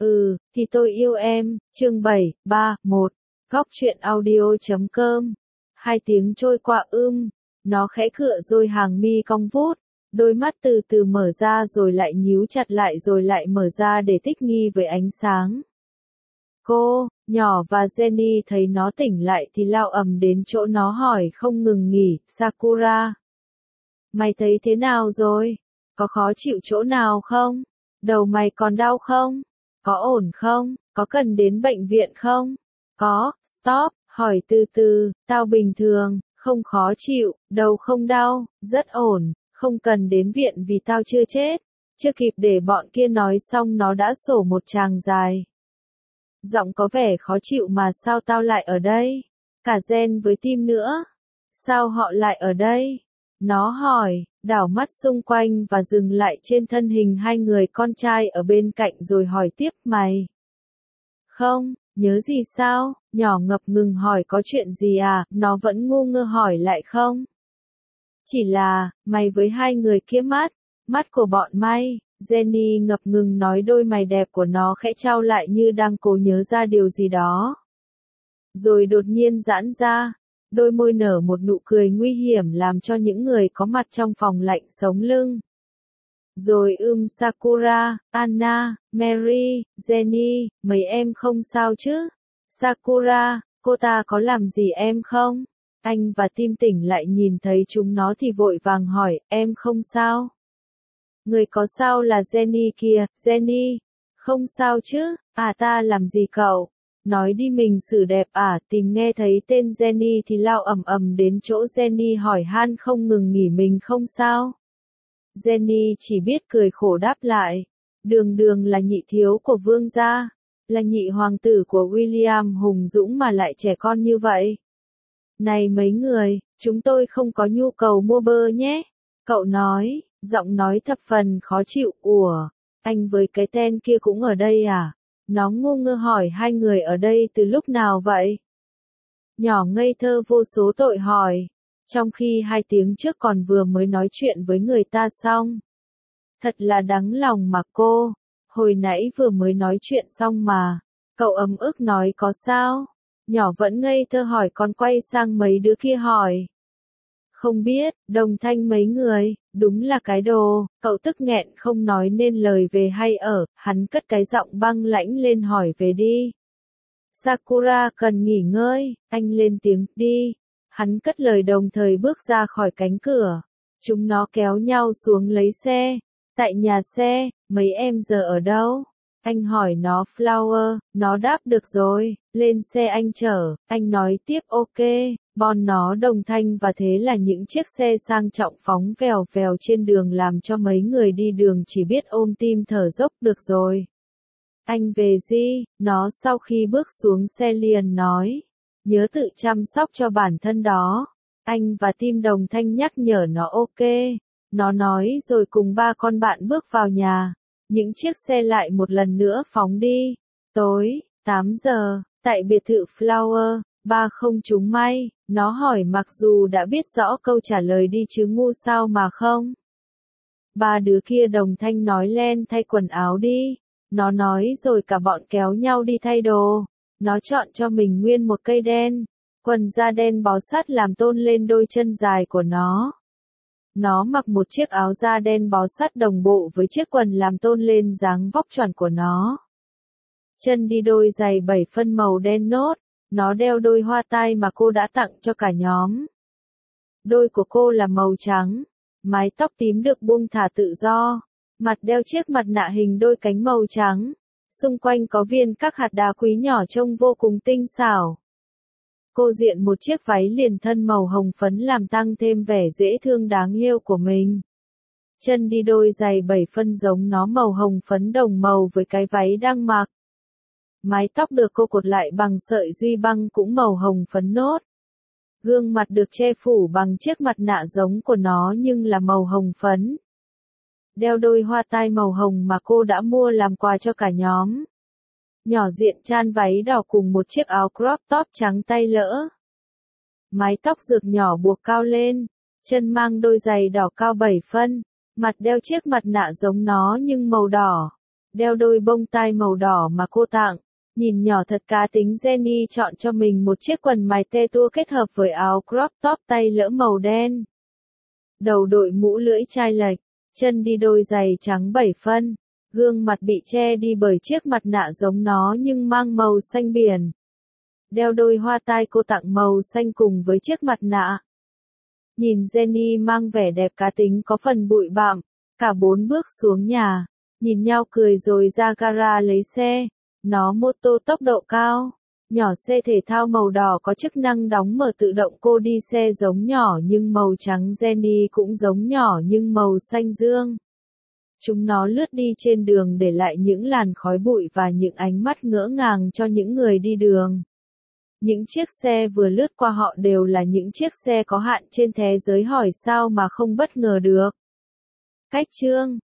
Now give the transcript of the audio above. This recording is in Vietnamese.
Thì tôi yêu em, chương 731, góc truyện audio.com. 2 tiếng trôi qua nó khẽ cựa rồi hàng mi cong vút, đôi mắt từ từ mở ra rồi lại nhíu chặt lại rồi lại mở ra để thích nghi với ánh sáng. Cô, nhỏ và Jenny thấy nó tỉnh lại thì lao ầm đến chỗ nó hỏi không ngừng nghỉ, Sakura. Mày thấy thế nào rồi? Có khó chịu chỗ nào không? Đầu mày còn đau không? Có ổn không? Có cần đến bệnh viện không? Có, stop, hỏi từ từ, tao bình thường, không khó chịu, đầu không đau, rất ổn, không cần đến viện vì tao chưa chết. Chưa kịp để bọn kia nói xong nó đã sổ một tràng dài. Giọng có vẻ khó chịu mà sao tao lại ở đây? Cả Jen với Tim nữa. Sao họ lại ở đây? Nó hỏi, đảo mắt xung quanh và dừng lại trên thân hình hai người con trai ở bên cạnh rồi hỏi tiếp mày. Không, nhớ gì sao? Nhỏ ngập ngừng hỏi có chuyện gì à? Nó vẫn ngu ngơ hỏi lại không? Chỉ là, mày với hai người kia mắt của bọn mày. Jenny ngập ngừng nói đôi mày đẹp của nó khẽ trao lại như đang cố nhớ ra điều gì đó. Rồi đột nhiên giãn ra. Đôi môi nở một nụ cười nguy hiểm làm cho những người có mặt trong phòng lạnh sống lưng. Rồi Sakura, Anna, Mary, Jenny, mấy em không sao chứ? Sakura, cô ta có làm gì em không? Anh và Tim tỉnh lại nhìn thấy chúng nó thì vội vàng hỏi, em không sao? Người có sao là Jenny kìa, Jenny. Không sao chứ, ta làm gì cậu? Nói đi mình xử đẹp Tìm nghe thấy tên Jenny thì lao ầm đến chỗ Jenny hỏi han không ngừng nghỉ mình không sao. Jenny chỉ biết cười khổ đáp lại. Đường là nhị thiếu của vương gia. Là nhị hoàng tử của William hùng dũng mà lại trẻ con như vậy. Này mấy người, chúng tôi không có nhu cầu mua bơ nhé. Cậu nói, giọng nói thập phần khó chịu. Ủa, anh với cái tên kia cũng ở đây à? Nó ngu ngơ hỏi hai người ở đây từ lúc nào vậy? Nhỏ ngây thơ vô số tội hỏi. Trong khi 2 tiếng trước còn vừa mới nói chuyện với người ta xong. Thật là đáng lòng mà cô. Hồi nãy vừa mới nói chuyện xong mà. Cậu ấm ức nói có sao? Nhỏ vẫn ngây thơ hỏi còn quay sang mấy đứa kia hỏi. Không biết, đồng thanh mấy người, đúng là cái đồ, cậu tức nghẹn không nói nên lời về hay ở, hắn cất cái giọng băng lãnh lên hỏi về đi. Sakura cần nghỉ ngơi, anh lên tiếng, đi. Hắn cất lời đồng thời bước ra khỏi cánh cửa. Chúng nó kéo nhau xuống lấy xe. Tại nhà xe, mấy em giờ ở đâu? Anh hỏi nó Flower, nó đáp được rồi, lên xe anh chở, anh nói tiếp ok, bon nó đồng thanh và thế là những chiếc xe sang trọng phóng vèo vèo trên đường làm cho mấy người đi đường chỉ biết ôm tim thở dốc được rồi. Anh về gì? Nó sau khi bước xuống xe liền nói, nhớ tự chăm sóc cho bản thân đó. Anh và Tim đồng thanh nhắc nhở nó ok, nó nói rồi cùng 3 con bạn bước vào nhà. Những chiếc xe lại một lần nữa phóng đi. Tối, 8 giờ, tại biệt thự Flower, ba không trúng may, nó hỏi mặc dù đã biết rõ câu trả lời đi chứ ngu sao mà không. 3 đứa kia đồng thanh nói len thay quần áo đi. Nó nói rồi cả bọn kéo nhau đi thay đồ. Nó chọn cho mình nguyên một cây đen. Quần da đen bó sát làm tôn lên đôi chân dài của nó. Nó mặc một chiếc áo da đen bó sát đồng bộ với chiếc quần làm tôn lên dáng vóc tròn của nó. Chân đi đôi giày 7 phân màu đen nốt. Nó đeo đôi hoa tai mà cô đã tặng cho cả nhóm. Đôi của cô là màu trắng. Mái tóc tím được buông thả tự do. Mặt đeo chiếc mặt nạ hình đôi cánh màu trắng. Xung quanh có viên các hạt đá quý nhỏ trông vô cùng tinh xảo. Cô diện một chiếc váy liền thân màu hồng phấn làm tăng thêm vẻ dễ thương đáng yêu của mình. Chân đi đôi giày 7 phân giống nó màu hồng phấn đồng màu với cái váy đang mặc. Mái tóc được cô cột lại bằng sợi duy băng cũng màu hồng phấn nốt. Gương mặt được che phủ bằng chiếc mặt nạ giống của nó nhưng là màu hồng phấn. Đeo đôi hoa tai màu hồng mà cô đã mua làm quà cho cả nhóm. Nhỏ diện chan váy đỏ cùng một chiếc áo crop top trắng tay lỡ. Mái tóc rược nhỏ buộc cao lên. Chân mang đôi giày đỏ cao 7 phân. Mặt đeo chiếc mặt nạ giống nó nhưng màu đỏ. đeo đôi bông tai màu đỏ mà cô tặng. Nhìn nhỏ thật cá tính, Jenny chọn cho mình một chiếc quần mài tê tua kết hợp với áo crop top tay lỡ màu đen. Đầu đội mũ lưỡi chai lệch, chân đi đôi giày trắng 7 phân, gương mặt bị che đi bởi chiếc mặt nạ giống nó nhưng mang màu xanh biển. Đeo đôi hoa tai cô tặng màu xanh cùng với chiếc mặt nạ. Nhìn Jenny mang vẻ đẹp cá tính có phần bụi bặm, cả bốn bước xuống nhà, nhìn nhau cười rồi ra gara lấy xe. Nó mô tô tốc độ cao, nhỏ xe thể thao màu đỏ có chức năng đóng mở tự động, cô đi xe giống nhỏ nhưng màu trắng, Jenny cũng giống nhỏ nhưng màu xanh dương. Chúng nó lướt đi trên đường để lại những làn khói bụi và những ánh mắt ngỡ ngàng cho những người đi đường. Những chiếc xe vừa lướt qua họ đều là những chiếc xe có hạn trên thế giới, hỏi sao mà không bất ngờ được. Cách chương